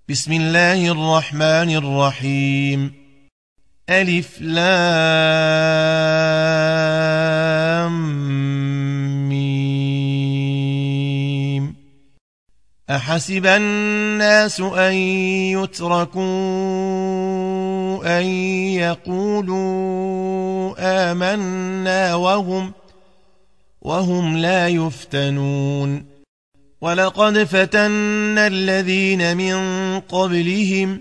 بسم الله الرحمن الرحيم. ألف لام ميم. أحسب الناس أن يتركوا أن يقولوا آمنا وهم لا يفتنون. ولقد فتنا الذين من قبلهم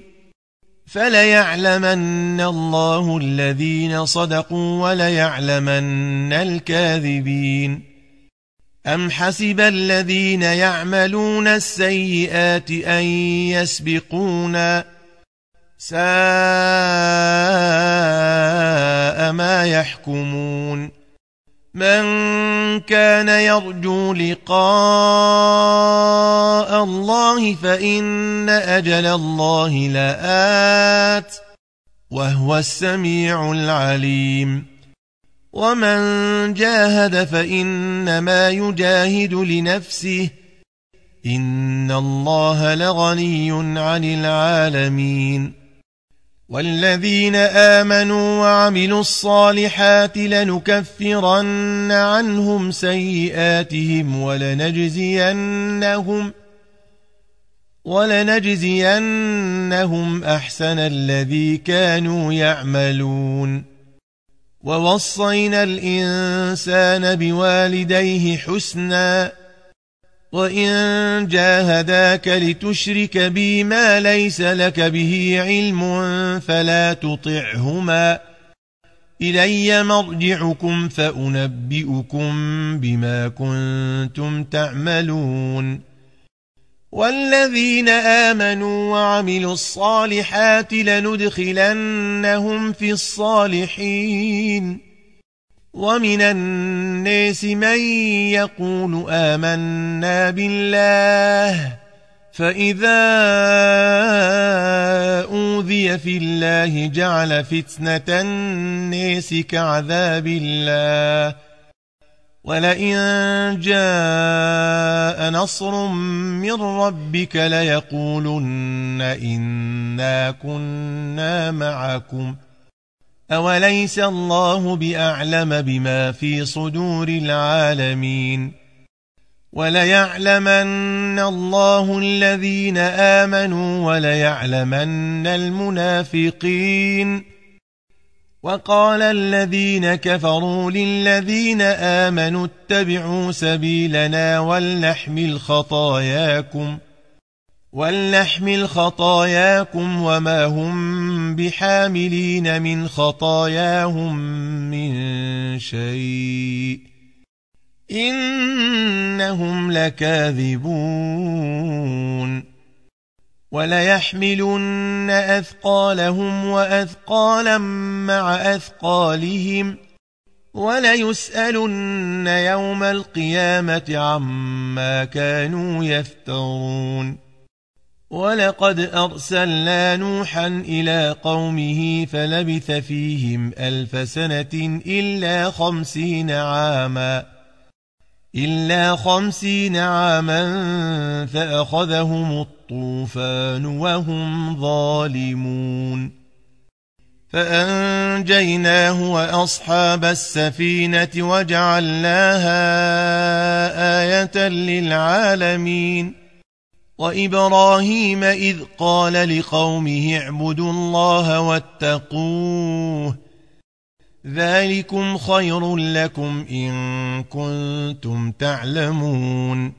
فليعلمن الله الذين صدقوا وليعلمن الكاذبين. أم حسب الذين يعملون السيئات أن يسبقونا ساء ما يحكمون. من كان يرجو لقاء الله فإن أجل الله لآت وهو السميع العليم. ومن جاهد فإنما يجاهد لنفسه إن الله لغني عن العالمين. والذين آمنوا وعملوا الصالحات لنكفرن عنهم سيئاتهم ولنجزينهم أحسن الذي كانوا يعملون. ووصينا الإنسان بوالديه حسنا وإن جاهداك لتشرك بي ما ليس لك به علم فلا تطعهما إلي مرجعكم فأنبئكم بما كنتم تعملون. والذين آمنوا وعملوا الصالحات لندخلنهم في الصالحين. ومن الناس من يقول آمنا بالله فإذا أوذي في الله جعل فتنة الناس كعذاب الله ولئن جاء نصر من ربك ليقولن إنا كنا معكم أوليس الله بأعلم بما في صدور العالمين. وليعلمن الله الذين آمنوا وليعلمن المنافقين. وقال الذين كفروا للذين آمنوا اتبعوا سبيلنا ولنحمل خطاياكم وما هم بحاملين من خطاياهم من شيء إنهم لكاذبون. وليحملن أثقالهم وأثقالا مع أثقالهم وليسألن يوم القيامة عما كانوا يفترون. ولقد أرسلنا نوحا إلى قومه فلبث فيهم 1000 سنة إلا 50 عاما فأخذهم الطوفان وهم ظالمون. فأنجيناه وأصحاب السفينة وجعلناها آية للعالمين. وإبراهيم إذ قال لقومه اعبدوا الله واتقوه ذلكم خير لكم إن كنتم تعلمون.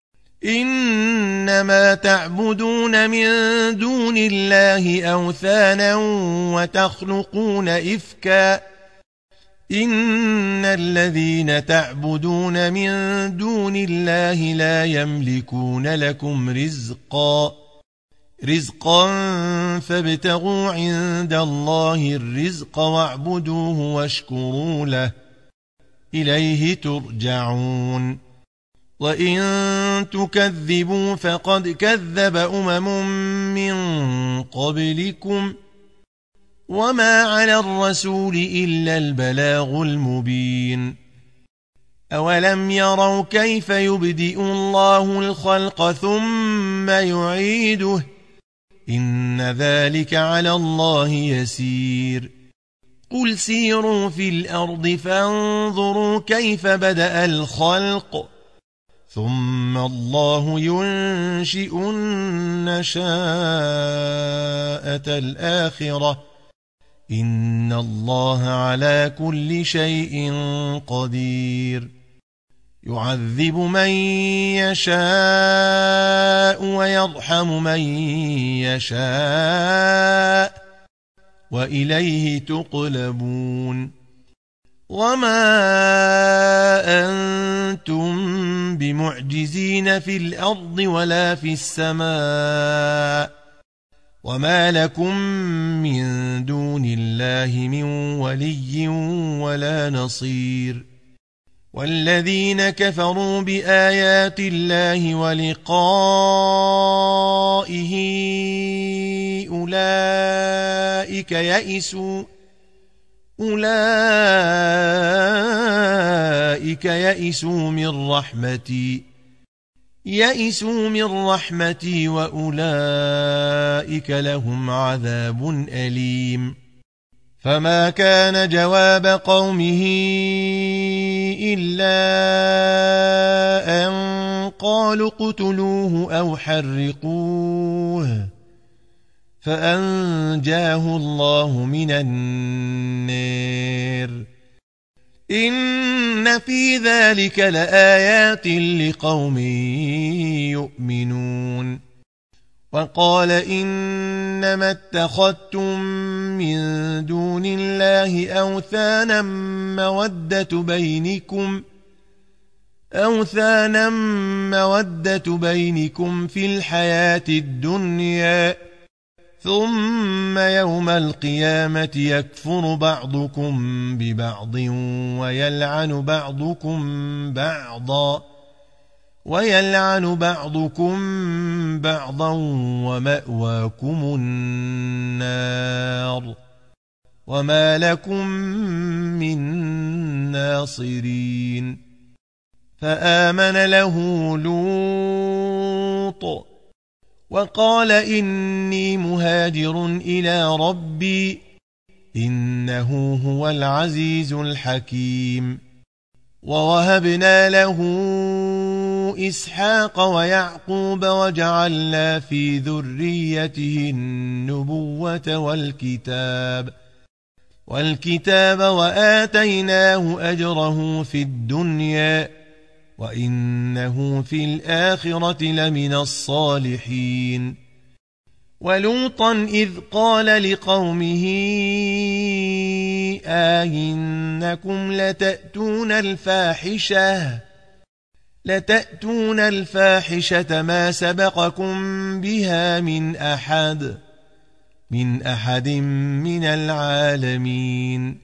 إنما تعبدون من دون الله أوثانا وتخلقون إفكا إن الذين تعبدون من دون الله لا يملكون لكم رزقا فابتغوا عند الله الرزق واعبدوه واشكروا له إليه ترجعون. وإن تكذبوا فقد كذب من قبلكم وما على الرسول إلا البلاغ المبين. أولم يروا كيف يبدئ الله الخلق ثم يعيده إن ذلك على الله يسير قل سيروا في الأرض فانظروا كيف بدأ الخلق ثم الله ينشئ النشاءة الآخرة إن الله على كل شيء قدير يعذب من يشاء ويرحم من يشاء وإليه تقلبون وما أنتم بمعجزين في الأرض ولا في السماء وما لكم من دون الله من ولي ولا نصير والذين كفروا بآيات الله ولقائه أولئك يئسوا من رحمتي وأولئك لهم عذاب أليم فما كان جواب قومه إلا أن قالوا اقتلوه أو حرقوه فأنجاه الله من النار إن في ذلك لآيات لقوم يؤمنون وقال إنما اتخذتم من دون الله أوثانا مودة بينكم في الحياة الدنيا ثم يوم القيامة يكفر بعضكم ببعض ويلعن بعضكم بعضا ومأواكم النار وما لكم من ناصرين فآمن له لوط وقال إني مهاجر إلى ربي إنه هو العزيز الحكيم ووهبنا له إسحاق ويعقوب وجعلنا في ذريته النبوة والكتاب وآتيناه أجره في الدنيا وإنه في الآخرة لمن الصالحين ولوطا إذ قال لقومه إنكم لتأتون الفاحشة ما سبقكم بها من أحد من العالمين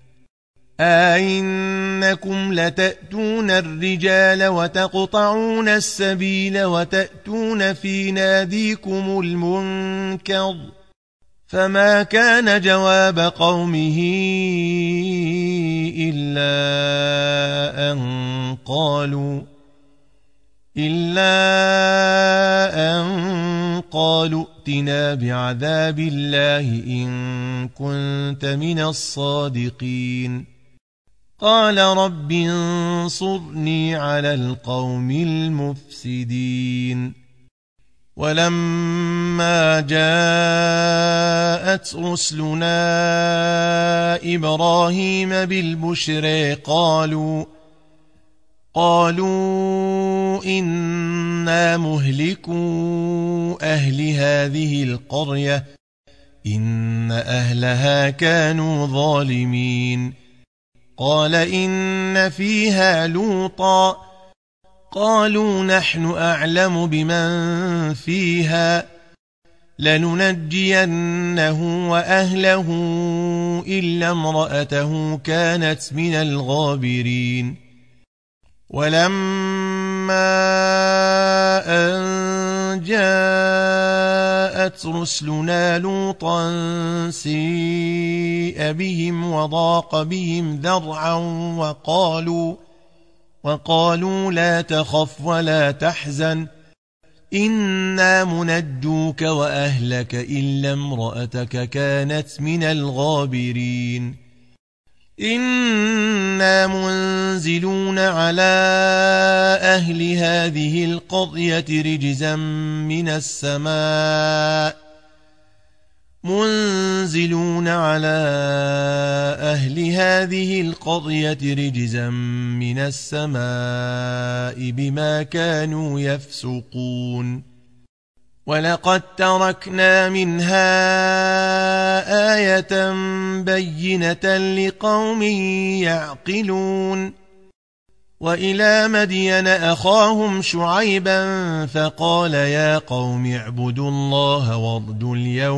إنكم لتأتون الرجال وتقطعون السبيل وتأتون في ناديكم المنكر فما كان جواب قومه إلا أن قالوا ائتنا بعذاب الله إن كنت من الصادقين قال رب انصرني على القوم المفسدين ولما جاءت رسلنا إبراهيم بالبشر قالوا إنا مهلكو أهل هذه القرية إن أهلها كانوا ظالمين قال إن فيها لوطا قالوا نحن أعلم بمن فيها لننجينه وأهله إلا امرأته كانت من الغابرين ولما أن جاءت رسلنا لوطا سيء بهم وضاق بهم ذرعا وقالوا لا تخف ولا تحزن إنا منجوك وأهلك إلا امرأتك كانت من الغابرين إنا منزلون على أهل هذه القرية رجزا من السماء بما كانوا يفسقون ولقد تركنا منها آية بينة لقوم يعقلون وإلى مدين أخاهم شعيبا فقال يا قوم اعبدوا الله وارجوا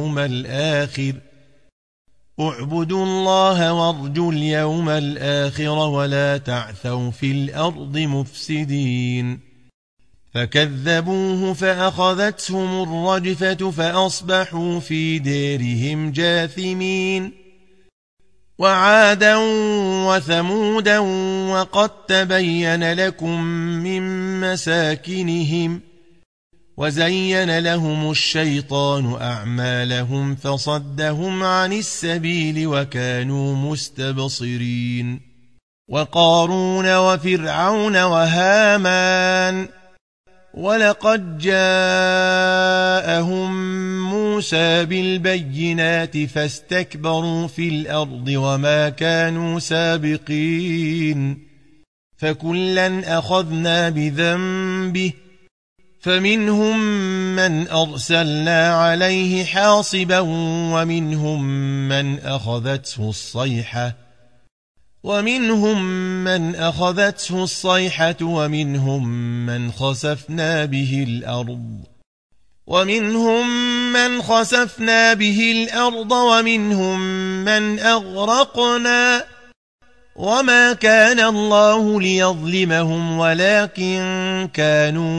اليوم الآخر ولا تعثوا في الأرض مفسدين فكذبوه فأخذتهم الرجفة فأصبحوا في ديرهم جاثمين وعادا وثمودا وقد تبين لكم من مساكنهم وزين لهم الشيطان أعمالهم فصدهم عن السبيل وكانوا مستبصرين وقارون وفرعون وهامان ولقد جاءهم موسى بالبينات فاستكبروا في الأرض وما كانوا سابقين فكلا أخذنا بذنبه فمنهم من أرسلنا عليه حاصبا ومنهم من أخذته الصيحة ومنهم من خسفنا به الأرض ومنهم من أغرقنا وما كان الله ليظلمهم ولكن كانوا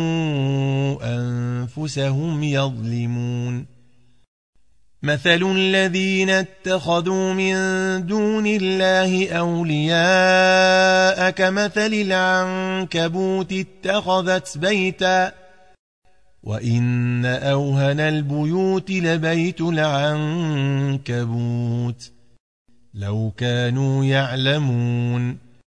أنفسهم يظلمون مثل الذين اتخذوا من دون الله أولياء كمثل العنكبوت اتخذت بيتا وإن أوهن البيوت لبيت العنكبوت لو كانوا يعلمون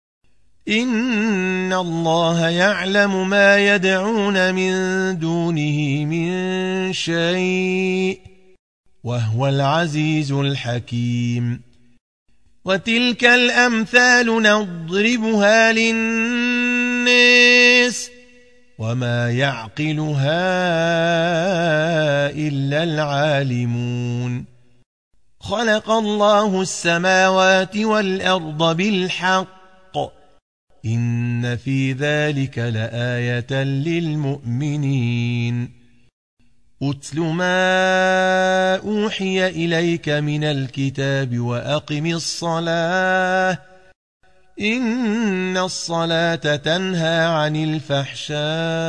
إن الله يعلم ما يدعون من دونه من شيء وهو العزيز الحكيم وتلك الأمثال نضربها للناس وما يعقلها إلا العالمون خلق الله السماوات والأرض بالحق إن في ذلك لآية للمؤمنين أتل ما أوحي إليك من الكتاب وأقم الصلاة إن الصلاة تنهى عن الفحشاء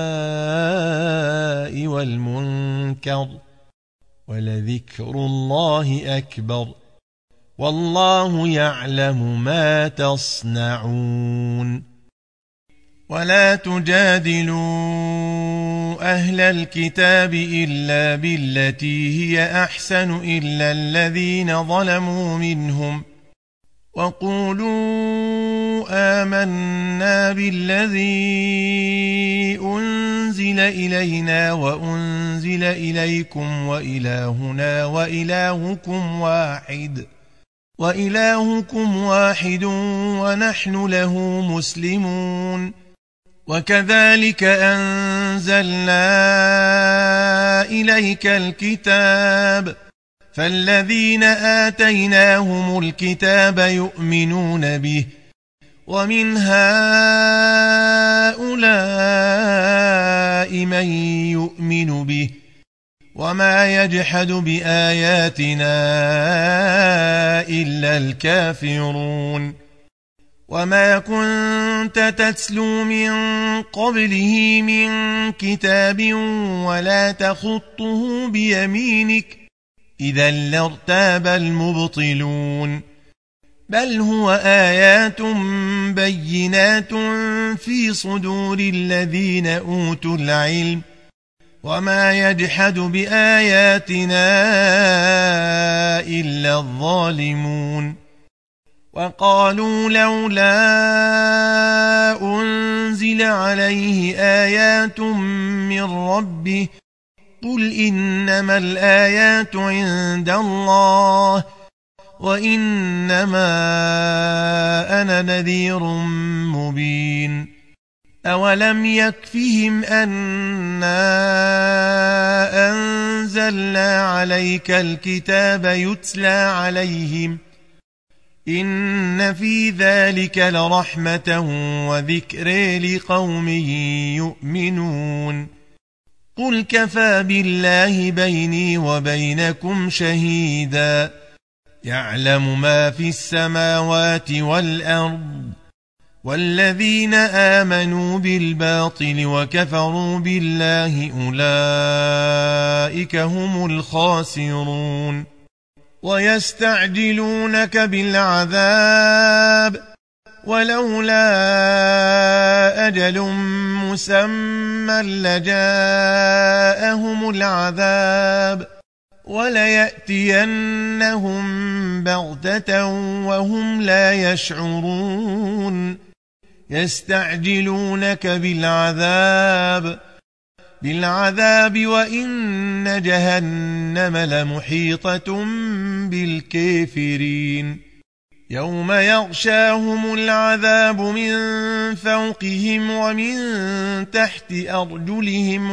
والمنكر ولذكر الله أكبر والله يعلم ما تصنعون ولا تجادلوا أهل الكتاب إلا بالتي هي أحسن إلا الذين ظلموا منهم وقولوا آمنا بالذي أنزل إلينا وأنزل إليكم وإلهنا وإلهكم واحد ونحن له مسلمون وكذلك أنزلنا إليك الكتاب فالذين آتيناهم الكتاب يؤمنون به ومن هؤلاء من يؤمن به وما يجحد بآياتنا إلا الكافرون وما كنت تتلو من قبله من كتاب ولا تخطه بيمينك إذا لارتاب المبطلون بل هو آيات بينات في صدور الذين أوتوا العلم وما يجحد بآياتنا إلا الظالمون وقالوا لولا أنزل عليه آيات من ربه قل إنما الآيات عند الله وإنما أنا نذير مبين أولم يكفهم أنا أنزلنا عليك الكتاب يتلى عليهم إن في ذلك لرحمة وذكر لقوم يؤمنون قل كفى بالله بيني وبينكم شهيدا يعلم ما في السماوات والأرض والذين آمنوا بالباطل وكفروا بالله أولئك هم الخاسرون ويستعجلونك بالعذاب ولولا أجل مسمى لجاءهم العذاب وليأتينهم بغتة وهم لا يشعرون يستعجلونك بالعذاب وإن جهنم لمحيطة بالكافرين يوم يغشاهم العذاب من فوقهم ومن تحت أرجلهم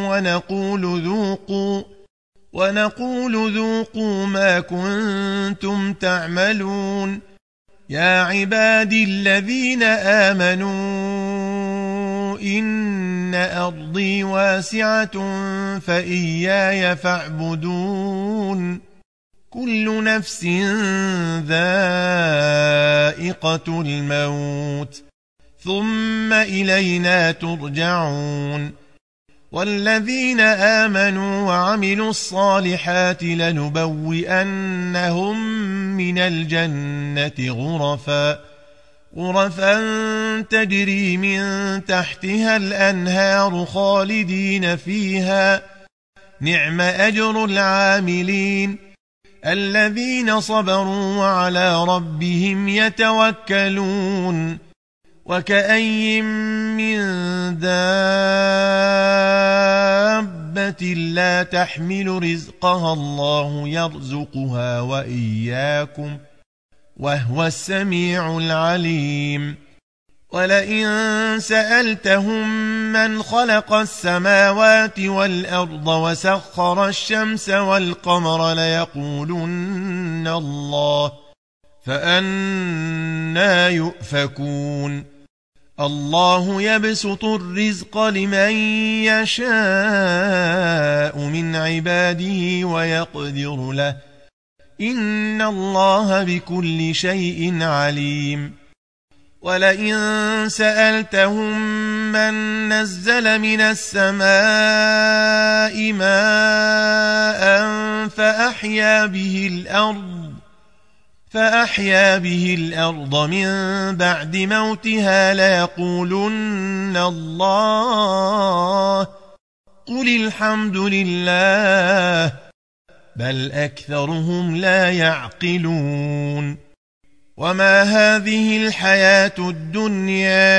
ونقول ذوقوا ما كنتم تعملون يا عبادي الذين آمنوا إن أرضي واسعة فإياي فاعبدون كل نفس ذائقة الموت ثم إلينا ترجعون والذين آمنوا وعملوا الصالحات لنبوئنهم من الجنة غرفا تجري من تحتها الأنهار خالدين فيها نعم أجر العاملين الذين صبروا وعلى ربهم يتوكلون وكأي من دابة لا تحمل رزقها الله يرزقها وإياكم وهو السميع العليم ولئن سألتهم من خلق السماوات والأرض وسخر الشمس والقمر ليقولن الله فأنى يؤفكون الله يبسط الرزق لمن يشاء من عباده ويقدر له إن الله بكل شيء عليم ولئن سألتهم من نزل من السماء ماء فأحيا به الأرض من بعد موتها ليقولن الله قل الحمد لله بل أكثرهم لا يعقلون وما هذه الحياة الدنيا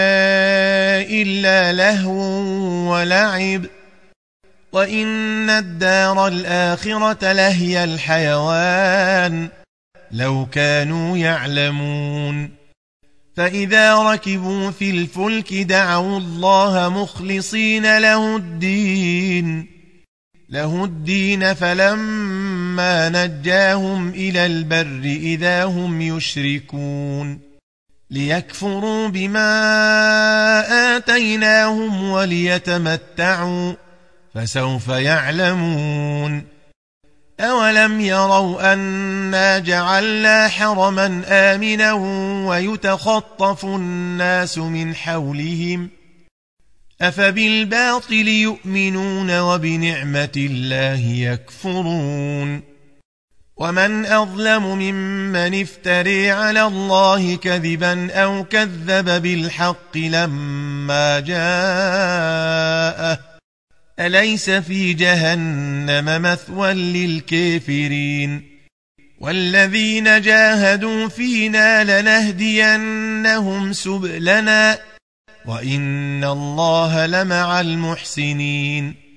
إلا لهو ولعب وإن الدار الآخرة لهي الحيوان لو كانوا يعلمون فإذا ركبوا في الفلك دعوا الله مخلصين له الدين فلما نجاهم إلى البر إذا هم يشركون ليكفروا بما آتيناهم وليتمتعوا فسوف يعلمون أولم يروا أنا جعلنا حرما آمنا ويتخطف الناس من حولهم أفبالباطل يؤمنون وبنعمة الله يكفرون ومن أظلم ممن افتري على الله كذبا أو كذب بالحق لما جاءه أليس في جهنم مثوى للكافرين والذين جاهدوا فينا لنهدينهم سبلنا وإن الله لمع المحسنين